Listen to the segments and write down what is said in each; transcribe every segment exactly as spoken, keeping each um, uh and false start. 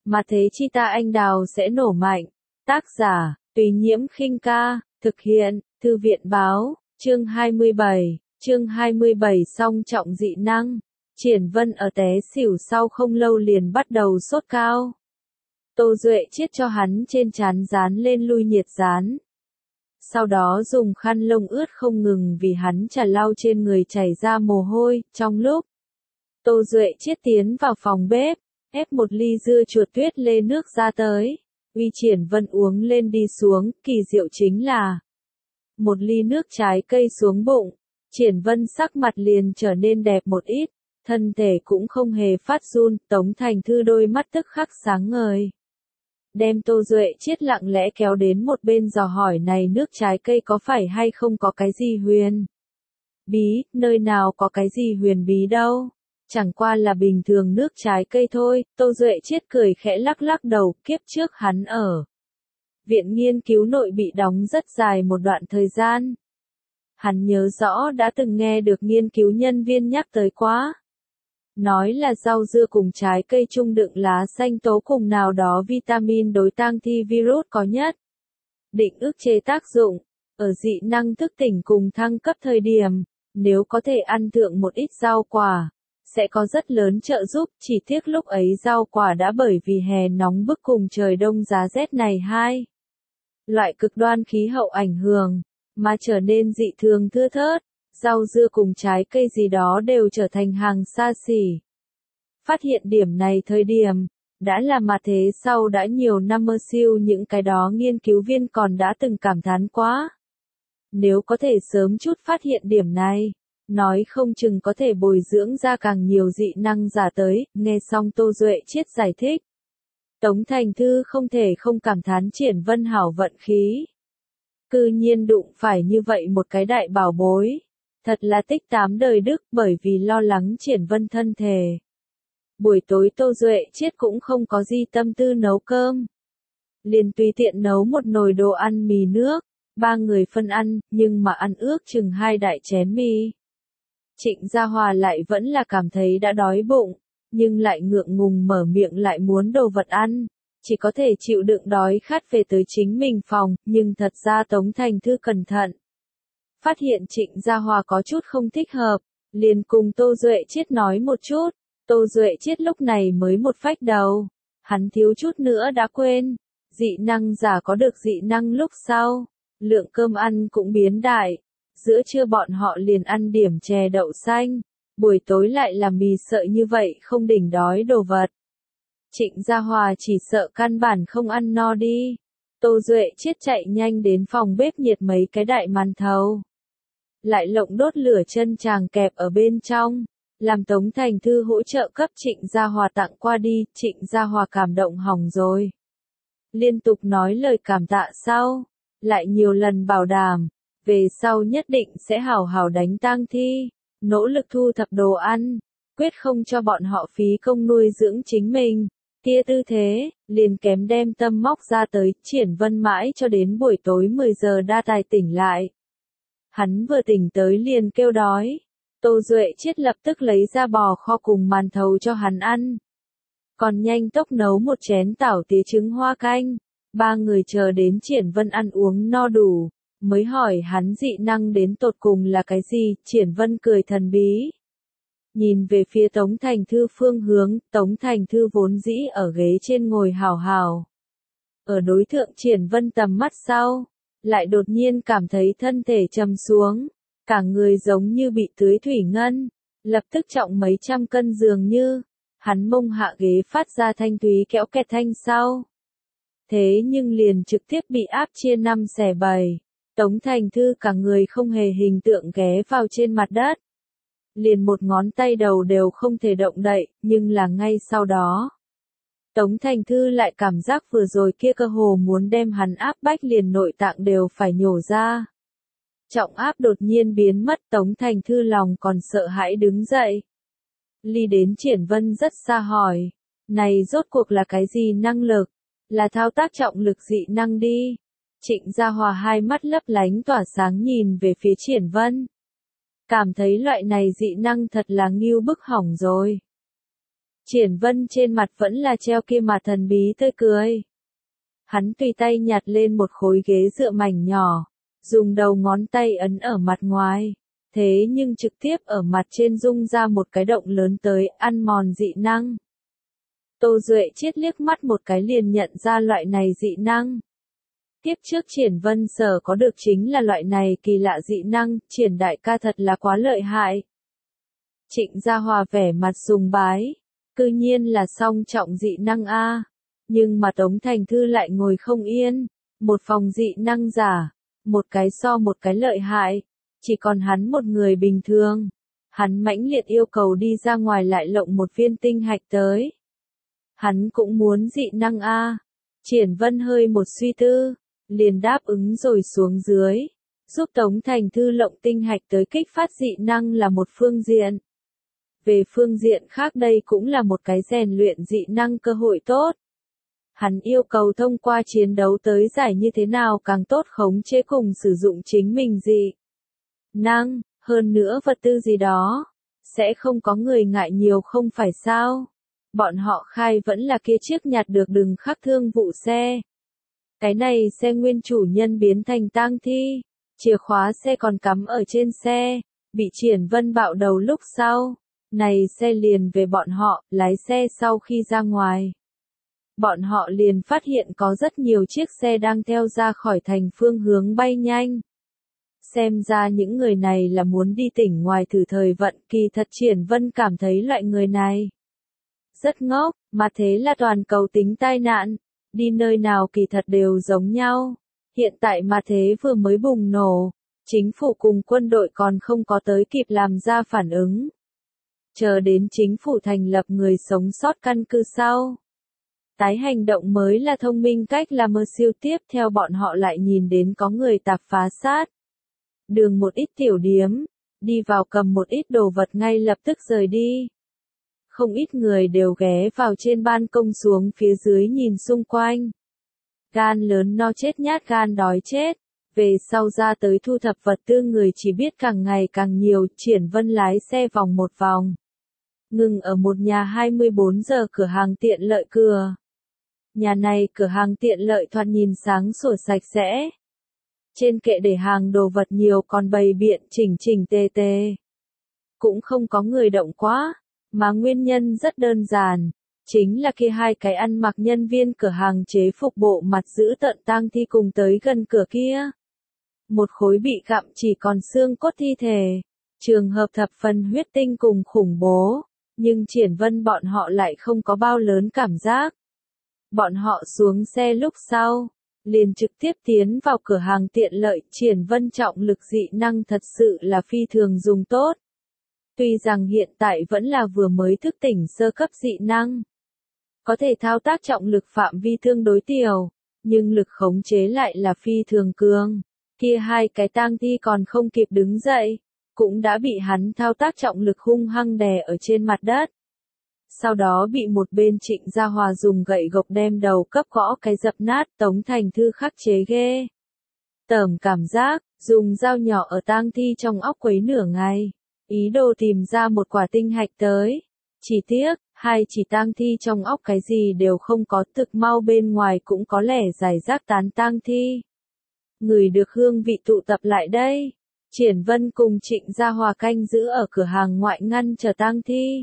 mà thế chi ta anh đào sẽ nổ mạnh. Tác giả, Tùy Nhiễm Khinh Ca, thực hiện, Thư viện Báo, chương hai mươi bảy, chương hai mươi bảy song trọng dị năng. Triển Vân ở té xỉu sau không lâu liền bắt đầu sốt cao. Tô Duệ chiết cho hắn trên trán dán lên lui nhiệt dán. Sau đó dùng khăn lông ướt không ngừng vì hắn chả lau trên người chảy ra mồ hôi. Trong lúc Tô Duệ chiết tiến vào phòng bếp, ép một ly dưa chuột tuyết lê nước ra tới. Uy Triển Vân uống lên đi xuống, kỳ diệu chính là một ly nước trái cây xuống bụng. Triển Vân sắc mặt liền trở nên đẹp một ít, thân thể cũng không hề phát run. Tống Thành Thư đôi mắt tức khắc sáng ngời, đem Tô Duệ chiết lặng lẽ kéo đến một bên dò hỏi này nước trái cây có phải hay không có cái gì huyền bí, nơi nào có cái gì huyền bí đâu, chẳng qua là bình thường nước trái cây thôi. Tô Duệ chiết cười khẽ lắc lắc đầu, kiếp trước hắn ở viện nghiên cứu nội bị đóng rất dài một đoạn thời gian. Hắn nhớ rõ đã từng nghe được nghiên cứu nhân viên nhắc tới quá. Nói là rau dưa cùng trái cây chung đựng lá xanh tố cùng nào đó vitamin đối tăng thi virus có nhất định ức chế tác dụng. Ở dị năng thức tỉnh cùng thăng cấp thời điểm, nếu có thể ăn thượng một ít rau quả, sẽ có rất lớn trợ giúp. Chỉ tiếc lúc ấy rau quả đã bởi vì hè nóng bức cùng trời đông giá rét này hai loại cực đoan khí hậu ảnh hưởng, mà trở nên dị thường thưa thớt. Rau dưa cùng trái cây gì đó đều trở thành hàng xa xỉ. Phát hiện điểm này thời điểm, đã là mà thế sau đã nhiều năm mơ siêu những cái đó nghiên cứu viên còn đã từng cảm thán quá. Nếu có thể sớm chút phát hiện điểm này, nói không chừng có thể bồi dưỡng ra càng nhiều dị năng giả tới. Nghe xong Tô Duệ chiết giải thích, Tống Thành Thư không thể không cảm thán Triển Vân hảo vận khí. Cư nhiên đụng phải như vậy một cái đại bảo bối. Thật là tích tám đời đức, bởi vì lo lắng Triển Vân thân thể. Buổi tối Tô Duệ chiết cũng không có gì tâm tư nấu cơm. Liền tùy tiện nấu một nồi đồ ăn mì nước, ba người phân ăn, nhưng mà ăn ước chừng hai đại chén mì. Trịnh Gia Hòa lại vẫn là cảm thấy đã đói bụng, nhưng lại ngượng ngùng mở miệng lại muốn đồ vật ăn. Chỉ có thể chịu đựng đói khát về tới chính mình phòng, nhưng thật ra Tống Thành Thư cẩn thận. Phát hiện Trịnh Gia Hòa có chút không thích hợp, liền cùng Tô Duệ chiết nói một chút. Tô Duệ chiết lúc này mới một phách đầu. Hắn thiếu chút nữa đã quên. Dị năng giả có được dị năng lúc sau, lượng cơm ăn cũng biến đại. Giữa trưa bọn họ liền ăn điểm chè đậu xanh, buổi tối lại làm mì sợi như vậy không đỉnh đói đồ vật. Trịnh Gia Hòa chỉ sợ căn bản không ăn no đi. Tô Duệ chiết chạy nhanh đến phòng bếp nhiệt mấy cái đại màn thầu. Lại lộng đốt lửa chân chàng kẹp ở bên trong, làm Tống Thành Thư hỗ trợ cấp Trịnh Gia Hòa tặng qua đi. Trịnh Gia Hòa cảm động hỏng rồi, liên tục nói lời cảm tạ sau, lại nhiều lần bảo đảm, về sau nhất định sẽ hảo hảo đánh tang thi, nỗ lực thu thập đồ ăn, quyết không cho bọn họ phí công nuôi dưỡng chính mình. Kia tư thế, liền kém đem tâm móc ra tới. Triển Vân mãi cho đến buổi tối mười giờ đa tài tỉnh lại. Hắn vừa tỉnh tới liền kêu đói. Tô Duệ chiết lập tức lấy ra bò kho cùng màn thầu cho hắn ăn. Còn nhanh tốc nấu một chén tảo tía trứng hoa canh. Ba người chờ đến Triển Vân ăn uống no đủ, mới hỏi hắn dị năng đến tột cùng là cái gì. Triển Vân cười thần bí, nhìn về phía Tống Thành Thư phương hướng. Tống Thành Thư vốn dĩ ở ghế trên ngồi hào hào. Ở đối thượng Triển Vân tầm mắt sau, lại đột nhiên cảm thấy thân thể trầm xuống, cả người giống như bị tưới thủy ngân, lập tức trọng mấy trăm cân dường như. Hắn mông hạ ghế phát ra thanh thúy kéo kẹt thanh sau. Thế nhưng liền trực tiếp bị áp chia năm xẻ bảy. Tống Thành Thư cả người không hề hình tượng ghé vào trên mặt đất. Liền một ngón tay đầu đều không thể động đậy, nhưng là ngay sau đó, Tống Thành Thư lại cảm giác vừa rồi kia cơ hồ muốn đem hắn áp bách liền nội tạng đều phải nhổ ra. Trọng áp đột nhiên biến mất. Tống Thành Thư lòng còn sợ hãi đứng dậy. Ly đến Triển Vân rất xa hỏi, này rốt cuộc là cái gì năng lực? Là thao tác trọng lực dị năng đi. Trịnh Gia Hòa hai mắt lấp lánh tỏa sáng nhìn về phía Triển Vân. Cảm thấy loại này dị năng thật là nghiêu bức hỏng rồi. Triển Vân trên mặt vẫn là treo kia mà thần bí tươi cười. Hắn tùy tay nhặt lên một khối ghế dựa mảnh nhỏ, dùng đầu ngón tay ấn ở mặt ngoài, thế nhưng trực tiếp ở mặt trên rung ra một cái động lớn tới, ăn mòn dị năng. Tô Duệ Chiết liếc mắt một cái liền nhận ra loại này dị năng. Tiếp trước Triển Vân sở có được chính là loại này kỳ lạ dị năng, Triển đại ca thật là quá lợi hại. Trịnh Gia Hòa vẻ mặt sùng bái, cư nhiên là song trọng dị năng a. Nhưng mà Tống Thành Thư lại ngồi không yên, một phòng dị năng giả, một cái so một cái lợi hại, chỉ còn hắn một người bình thường. Hắn mãnh liệt yêu cầu đi ra ngoài lại lộng một viên tinh hạch tới. Hắn cũng muốn dị năng a. Triển Vân hơi một suy tư, liền đáp ứng rồi xuống dưới, giúp Tống Thành Thư lộng tinh hạch tới kích phát dị năng là một phương diện. Về phương diện khác đây cũng là một cái rèn luyện dị năng cơ hội tốt. Hắn yêu cầu thông qua chiến đấu tới giải như thế nào càng tốt khống chế cùng sử dụng chính mình dị năng, hơn nữa vật tư gì đó, sẽ không có người ngại nhiều không phải sao. Bọn họ khai vẫn là kia chiếc nhặt được đừng khắc thương vụ xe. Cái này xe nguyên chủ nhân biến thành tang thi, chìa khóa xe còn cắm ở trên xe, bị Triển Vân bạo đầu lúc sau. Này xe liền về bọn họ, lái xe sau khi ra ngoài. Bọn họ liền phát hiện có rất nhiều chiếc xe đang theo ra khỏi thành phương hướng bay nhanh. Xem ra những người này là muốn đi tỉnh ngoài thử thời vận, kỳ thật Triển Vân cảm thấy loại người này rất ngốc, mà thế là toàn cầu tính tai nạn, đi nơi nào kỳ thật đều giống nhau. Hiện tại mà thế vừa mới bùng nổ, chính phủ cùng quân đội còn không có tới kịp làm ra phản ứng. Chờ đến chính phủ thành lập người sống sót căn cứ sau. Tái hành động mới là thông minh cách làm mơ siêu tiếp theo bọn họ lại nhìn đến có người tạp phá sát. Đường một ít tiểu điếm, đi vào cầm một ít đồ vật ngay lập tức rời đi. Không ít người đều ghé vào trên ban công xuống phía dưới nhìn xung quanh. Gan lớn no chết nhát gan đói chết. Về sau ra tới thu thập vật tư người chỉ biết càng ngày càng nhiều. Triển Vân lái xe vòng một vòng. Ngừng ở một nhà hai mươi bốn giờ cửa hàng tiện lợi cửa. Nhà này cửa hàng tiện lợi thoạt nhìn sáng sủa sạch sẽ. Trên kệ để hàng đồ vật nhiều còn bày biện chỉnh chỉnh tề tề. Cũng không có người động quá, mà nguyên nhân rất đơn giản. Chính là kia hai cái ăn mặc nhân viên cửa hàng chế phục bộ mặt giữ tợn tang thi cùng tới gần cửa kia. Một khối bị gặm chỉ còn xương cốt thi thể. Trường hợp thập phần huyết tinh cùng khủng bố. Nhưng Triển Vân bọn họ lại không có bao lớn cảm giác. Bọn họ xuống xe lúc sau, liền trực tiếp tiến vào cửa hàng tiện lợi. Triển Vân trọng lực dị năng thật sự là phi thường dùng tốt. Tuy rằng hiện tại vẫn là vừa mới thức tỉnh sơ cấp dị năng. Có thể thao tác trọng lực phạm vi tương đối tiểu, nhưng lực khống chế lại là phi thường cường. Kia hai cái tang thi còn không kịp đứng dậy, cũng đã bị hắn thao tác trọng lực hung hăng đè ở trên mặt đất. Sau đó bị một bên Trịnh Gia Hòa dùng gậy gộc đem đầu cấp gõ cái dập nát. Tống Thành Thư khắc chế ghê tởm cảm giác, dùng dao nhỏ ở tang thi trong óc quấy nửa ngày, ý đồ tìm ra một quả tinh hạch tới. Chỉ tiếc, hai chỉ tang thi trong óc cái gì đều không có, thực mau bên ngoài cũng có lẻ giải rác tán tang thi. Người được hương vị tụ tập lại đây. Triển Vân cùng Trịnh Gia Hòa canh giữ ở cửa hàng ngoại ngăn chờ tang thi.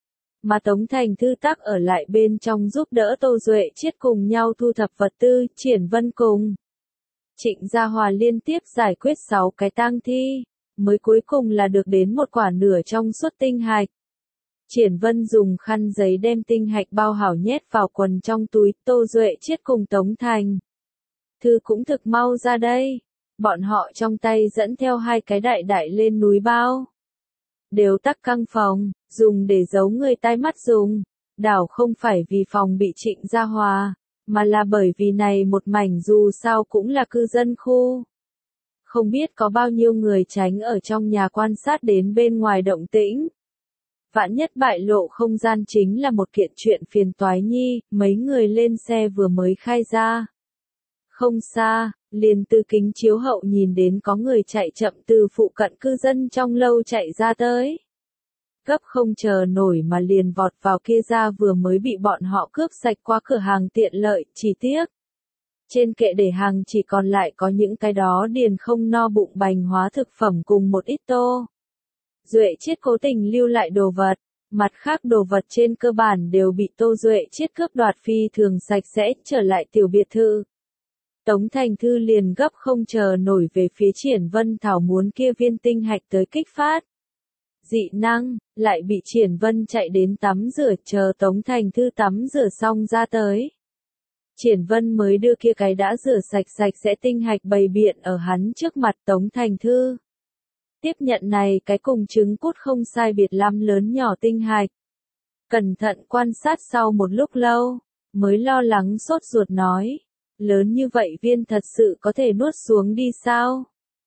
Mà Tống Thành Thư tắc ở lại bên trong giúp đỡ Tô Duệ Chiết cùng nhau thu thập vật tư. Triển Vân cùng Trịnh Gia Hòa liên tiếp giải quyết sáu cái tang thi, mới cuối cùng là được đến một quả nửa trong suốt tinh hạch. Triển Vân dùng khăn giấy đem tinh hạch bao hảo nhét vào quần trong túi. Tô Duệ Chiết cùng Tống Thành Thư cũng thực mau ra đây. Bọn họ trong tay dẫn theo hai cái đại đại lên núi bao. Đều tắc căng phòng, dùng để giấu người tai mắt dùng. Đảo không phải vì phòng bị Trịnh Gia Hòa, mà là bởi vì này một mảnh dù sao cũng là cư dân khu. Không biết có bao nhiêu người tránh ở trong nhà quan sát đến bên ngoài động tĩnh. Vạn nhất bại lộ không gian chính là một kiện chuyện phiền toái nhi. Mấy người lên xe vừa mới khai ra. Không xa, liền từ kính chiếu hậu nhìn đến có người chạy chậm từ phụ cận cư dân trong lâu chạy ra tới. gấp không chờ nổi mà liền vọt vào kia ra vừa mới bị bọn họ cướp sạch qua cửa hàng tiện lợi, chỉ tiếc. Trên kệ để hàng chỉ còn lại có những cái đó điền không no bụng bành hóa thực phẩm cùng một ít tô. Duệ Chiết cố tình lưu lại đồ vật, mặt khác đồ vật trên cơ bản đều bị Tô Duệ Chiết cướp đoạt phi thường sạch sẽ trở lại tiểu biệt thự. Tống Thành Thư liền gấp không chờ nổi về phía Triển Vân Thảo muốn kia viên tinh hạch tới kích phát. Dị năng, lại bị Triển Vân chạy đến tắm rửa chờ Tống Thành Thư tắm rửa xong ra tới. Triển Vân mới đưa kia cái đã rửa sạch sạch sẽ tinh hạch bày biện ở hắn trước mặt Tống Thành Thư. Tiếp nhận này cái cùng trứng cút không sai biệt lắm lớn nhỏ tinh hạch. Cẩn thận quan sát sau một lúc lâu, mới lo lắng sốt ruột nói. Lớn như vậy viên thật sự có thể nuốt xuống đi sao?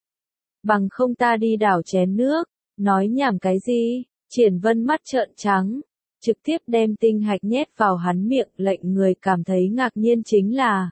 Bằng không ta đi đảo chén nước, nói nhảm cái gì? Triển Vân mắt trợn trắng, trực tiếp đem tinh hạch nhét vào hắn miệng, lệnh người cảm thấy ngạc nhiên chính là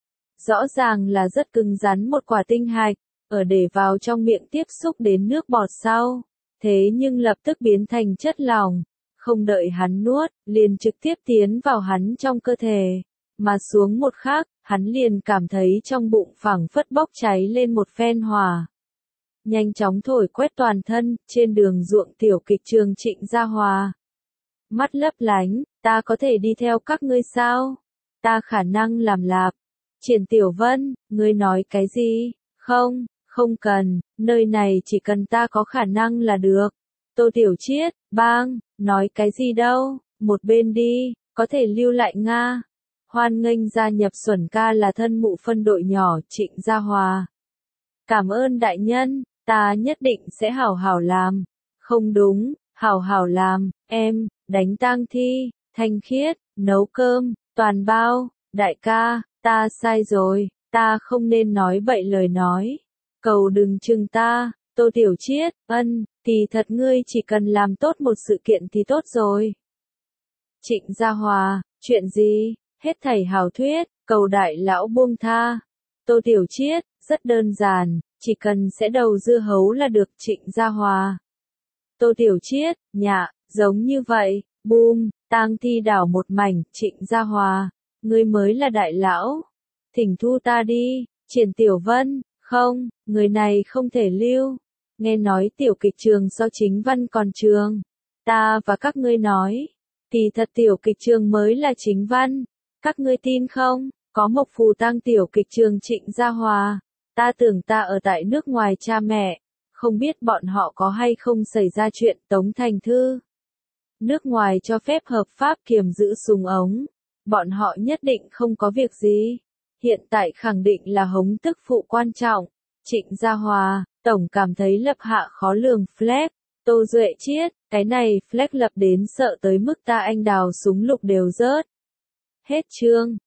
rõ ràng là rất cứng rắn một quả tinh hạch, ở để vào trong miệng tiếp xúc đến nước bọt sau, thế nhưng lập tức biến thành chất lỏng, không đợi hắn nuốt, liền trực tiếp tiến vào hắn trong cơ thể, mà xuống một khắc, hắn liền cảm thấy trong bụng phảng phất bốc cháy lên một phen hỏa. Nhanh chóng thổi quét toàn thân, trên đường ruộng tiểu kịch trường Trịnh Gia Hòa. Mắt lấp lánh, ta có thể đi theo các ngươi sao? Ta khả năng làm lạp. Triển Tiểu Vân, ngươi nói cái gì? Không, không cần, nơi này chỉ cần ta có khả năng là được. Tô Tiểu Chiết, bang, nói cái gì đâu, một bên đi, có thể lưu lại Nga. Hoan nghênh gia nhập Xuẩn ca là thân mụ phân đội nhỏ Trịnh Gia Hòa. Cảm ơn đại nhân, ta nhất định sẽ hảo hảo làm. Không đúng, hảo hảo làm, em, đánh tang thi, thanh khiết, nấu cơm, toàn bao, đại ca, ta sai rồi, ta không nên nói bậy lời nói. Cầu đừng chừng ta, Tô Tiểu Chiết, ân, kỳ thật ngươi chỉ cần làm tốt một sự kiện thì tốt rồi. Trịnh Gia Hòa, chuyện gì? Hết thảy hảo thuyết, cầu đại lão buông tha. Tô Tiểu Chiết, rất đơn giản, chỉ cần sẽ đầu dưa hấu là được. Trịnh Gia Hòa. Tô Tiểu Chiết, nhạ, giống như vậy, boom, tang thi đảo một mảnh. Trịnh Gia Hòa, ngươi mới là đại lão. Thỉnh thu ta đi. Triển Tiểu Vân, không, người này không thể lưu. Nghe nói tiểu kịch trường do chính văn còn trường. Ta và các ngươi nói, thì thật tiểu kịch trường mới là chính văn. Các ngươi tin không? Có Mộc Phù Tang tiểu kịch trường Trịnh Gia Hòa. Ta tưởng ta ở tại nước ngoài cha mẹ, không biết bọn họ có hay không xảy ra chuyện. Tống Thành Thư. Nước ngoài cho phép hợp pháp kiềm giữ súng ống, bọn họ nhất định không có việc gì. Hiện tại khẳng định là hống tức phụ quan trọng. Trịnh Gia Hòa, tổng cảm thấy lập hạ khó lường flag. Tô Duệ Chiết, cái này flag lập đến sợ tới mức ta anh đào súng lục đều rớt. Hết chương.